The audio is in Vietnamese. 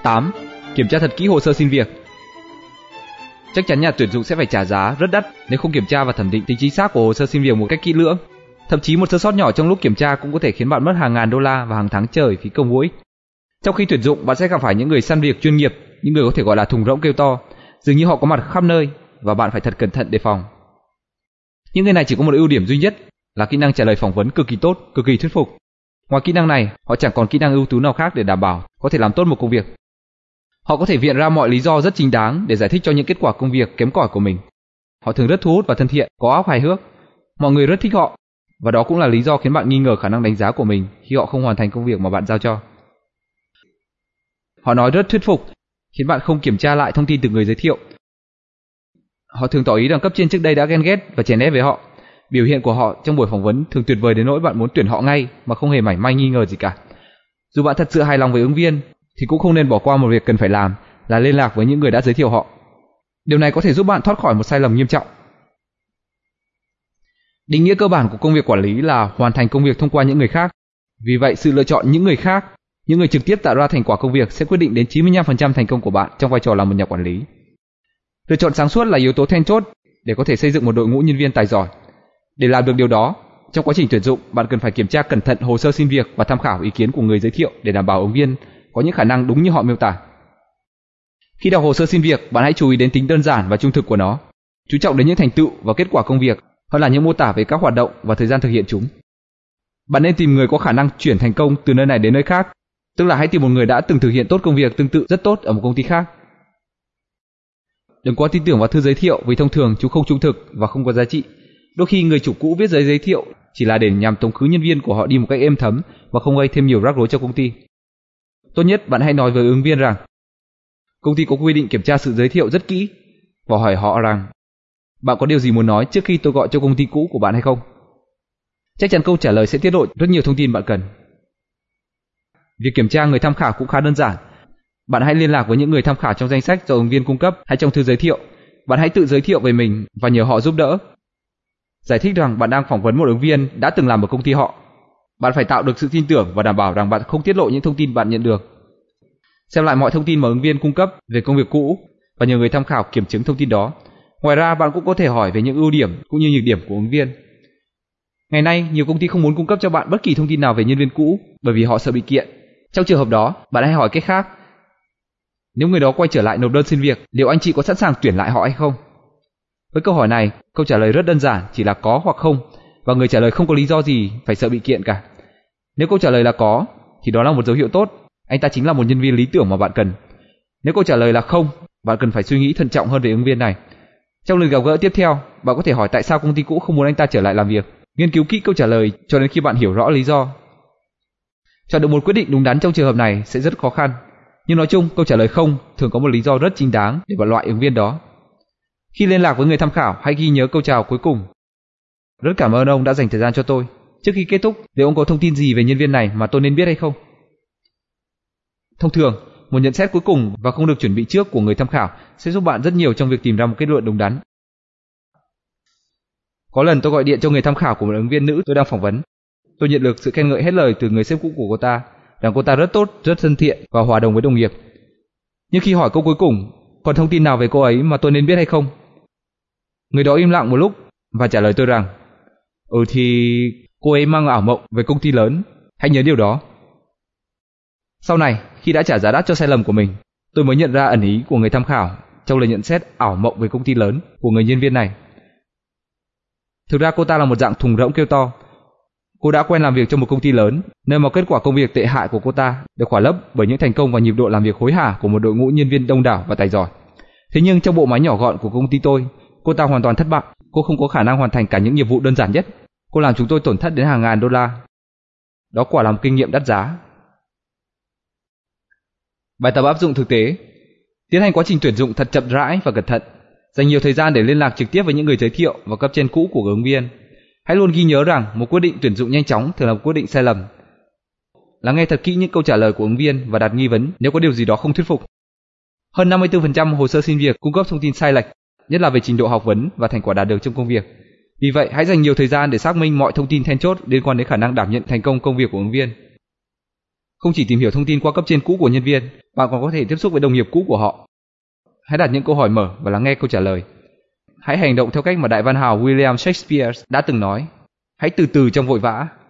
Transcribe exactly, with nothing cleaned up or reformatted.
tám. Kiểm tra thật kỹ hồ sơ xin việc. Chắc chắn nhà tuyển dụng sẽ phải trả giá rất đắt nếu không kiểm tra và thẩm định tính chính xác của hồ sơ xin việc một cách kỹ lưỡng. Thậm chí một sơ sót nhỏ trong lúc kiểm tra cũng có thể khiến bạn mất hàng ngàn đô la và hàng tháng trời phí công vô ích. Trong khi tuyển dụng, bạn sẽ gặp phải những người săn việc chuyên nghiệp, những người có thể gọi là thùng rỗng kêu to, dường như họ có mặt khắp nơi và bạn phải thật cẩn thận đề phòng. Những người này chỉ có một ưu điểm duy nhất là kỹ năng trả lời phỏng vấn cực kỳ tốt, cực kỳ thuyết phục. Ngoài kỹ năng này, họ chẳng còn kỹ năng ưu tú nào khác để đảm bảo có thể làm tốt một công việc. Họ có thể viện ra mọi lý do rất chính đáng để giải thích cho những kết quả công việc kém cỏi của mình. Họ thường rất thu hút và thân thiện, có óc hài hước. Mọi người rất thích họ, và đó cũng là lý do khiến bạn nghi ngờ khả năng đánh giá của mình khi họ không hoàn thành công việc mà bạn giao cho. Họ nói rất thuyết phục, khiến bạn không kiểm tra lại thông tin từ người giới thiệu. Họ thường tỏ ý rằng cấp trên trước đây đã ghen ghét và chèn ép với họ. Biểu hiện của họ trong buổi phỏng vấn thường tuyệt vời đến nỗi bạn muốn tuyển họ ngay mà không hề mảy may nghi ngờ gì cả. Dù bạn thật sự hài lòng với ứng viên, thì cũng không nên bỏ qua một việc cần phải làm là liên lạc với những người đã giới thiệu họ. Điều này có thể giúp bạn thoát khỏi một sai lầm nghiêm trọng. Định nghĩa cơ bản của công việc quản lý là hoàn thành công việc thông qua những người khác. Vì vậy, sự lựa chọn những người khác, những người trực tiếp tạo ra thành quả công việc sẽ quyết định đến chín mươi lăm phần trăm thành công của bạn trong vai trò là một nhà quản lý. Lựa chọn sáng suốt là yếu tố then chốt để có thể xây dựng một đội ngũ nhân viên tài giỏi. Để làm được điều đó, trong quá trình tuyển dụng, bạn cần phải kiểm tra cẩn thận hồ sơ xin việc và tham khảo ý kiến của người giới thiệu để đảm bảo ứng viên có những khả năng đúng như họ miêu tả. Khi đọc hồ sơ xin việc, bạn hãy chú ý đến tính đơn giản và trung thực của nó. Chú trọng đến những thành tựu và kết quả công việc hơn là những mô tả về các hoạt động và thời gian thực hiện chúng. Bạn nên tìm người có khả năng chuyển thành công từ nơi này đến nơi khác, tức là hãy tìm một người đã từng thực hiện tốt công việc tương tự rất tốt ở một công ty khác. Đừng quá tin tưởng vào thư giới thiệu vì thông thường chúng không trung thực và không có giá trị. Đôi khi người chủ cũ viết giấy giới thiệu chỉ là để nhằm tống khứ nhân viên của họ đi một cách êm thấm và không gây thêm nhiều rắc rối cho công ty. Tốt nhất bạn hãy nói với ứng viên rằng công ty có quy định kiểm tra sự giới thiệu rất kỹ và hỏi họ rằng bạn có điều gì muốn nói trước khi tôi gọi cho công ty cũ của bạn hay không? Chắc chắn câu trả lời sẽ tiết lộ rất nhiều thông tin bạn cần. Việc kiểm tra người tham khảo cũng khá đơn giản. Bạn hãy liên lạc với những người tham khảo trong danh sách do ứng viên cung cấp hay trong thư giới thiệu. Bạn hãy tự giới thiệu về mình và nhờ họ giúp đỡ. Giải thích rằng bạn đang phỏng vấn một ứng viên đã từng làm ở công ty họ. Bạn phải tạo được sự tin tưởng và đảm bảo rằng bạn không tiết lộ những thông tin bạn nhận được. Xem lại mọi thông tin mà ứng viên cung cấp về công việc cũ và nhờ người tham khảo kiểm chứng thông tin đó. Ngoài ra, bạn cũng có thể hỏi về những ưu điểm cũng như nhược điểm của ứng viên. Ngày nay, nhiều công ty không muốn cung cấp cho bạn bất kỳ thông tin nào về nhân viên cũ bởi vì họ sợ bị kiện. Trong trường hợp đó, bạn hãy hỏi cách khác. Nếu người đó quay trở lại nộp đơn xin việc, liệu anh chị có sẵn sàng tuyển lại họ hay không? Với câu hỏi này, câu trả lời rất đơn giản, chỉ là có hoặc không, và người trả lời không có lý do gì phải sợ bị kiện cả. Nếu câu trả lời là có, thì đó là một dấu hiệu tốt, anh ta chính là một nhân viên lý tưởng mà bạn cần. Nếu câu trả lời là không, bạn cần phải suy nghĩ thận trọng hơn về ứng viên này. Trong lần gặp gỡ tiếp theo, bạn có thể hỏi tại sao công ty cũ không muốn anh ta trở lại làm việc. Nghiên cứu kỹ câu trả lời cho đến khi bạn hiểu rõ lý do. Chọn được một quyết định đúng đắn trong trường hợp này sẽ rất khó khăn, nhưng nói chung câu trả lời không thường có một lý do rất chính đáng để bạn loại ứng viên đó. Khi liên lạc với người tham khảo, hãy ghi nhớ câu chào cuối cùng. Rất cảm ơn ông đã dành thời gian cho tôi. Trước khi kết thúc, liệu ông có thông tin gì về nhân viên này mà tôi nên biết hay không? Thông thường, một nhận xét cuối cùng và không được chuẩn bị trước của người tham khảo sẽ giúp bạn rất nhiều trong việc tìm ra một kết luận đúng đắn. Có lần tôi gọi điện cho người tham khảo của một ứng viên nữ tôi đang phỏng vấn. Tôi nhận được sự khen ngợi hết lời từ người sếp cũ của cô ta, rằng cô ta rất tốt, rất thân thiện và hòa đồng với đồng nghiệp. Nhưng khi hỏi câu cuối cùng, còn thông tin nào về cô ấy mà tôi nên biết hay không? Người đó im lặng một lúc và trả lời tôi rằng, ừ thì cô ấy mang ảo mộng về công ty lớn, hãy nhớ điều đó. Sau này, khi đã trả giá đắt cho sai lầm của mình, tôi mới nhận ra ẩn ý của người tham khảo trong lời nhận xét ảo mộng về công ty lớn của người nhân viên này. Thực ra cô ta là một dạng thùng rỗng kêu to. Cô đã quen làm việc trong một công ty lớn, nơi mà kết quả công việc tệ hại của cô ta được khỏa lấp bởi những thành công và nhịp độ làm việc hối hả của một đội ngũ nhân viên đông đảo và tài giỏi. Thế nhưng trong bộ máy nhỏ gọn của công ty tôi, cô ta hoàn toàn thất bại. Cô không có khả năng hoàn thành cả những nhiệm vụ đơn giản nhất. Cô làm chúng tôi tổn thất đến hàng ngàn đô la. Đó quả là một kinh nghiệm đắt giá. Bài tập áp dụng thực tế. Tiến hành quá trình tuyển dụng thật chậm rãi và cẩn thận. Dành nhiều thời gian để liên lạc trực tiếp với những người giới thiệu và cấp trên cũ của ứng viên. Hãy luôn ghi nhớ rằng một quyết định tuyển dụng nhanh chóng thường là một quyết định sai lầm. Lắng nghe thật kỹ những câu trả lời của ứng viên và đặt nghi vấn nếu có điều gì đó không thuyết phục. Hơn năm mươi tư phần trăm hồ sơ xin việc cung cấp thông tin sai lệch, nhất là về trình độ học vấn và thành quả đạt được trong công việc. Vì vậy, hãy dành nhiều thời gian để xác minh mọi thông tin then chốt liên quan đến khả năng đảm nhận thành công công việc của ứng viên. Không chỉ tìm hiểu thông tin qua cấp trên cũ của nhân viên, bạn còn có thể tiếp xúc với đồng nghiệp cũ của họ. Hãy đặt những câu hỏi mở và lắng nghe câu trả lời. Hãy hành động theo cách mà đại văn hào William Shakespeare đã từng nói: hãy từ từ trong vội vã.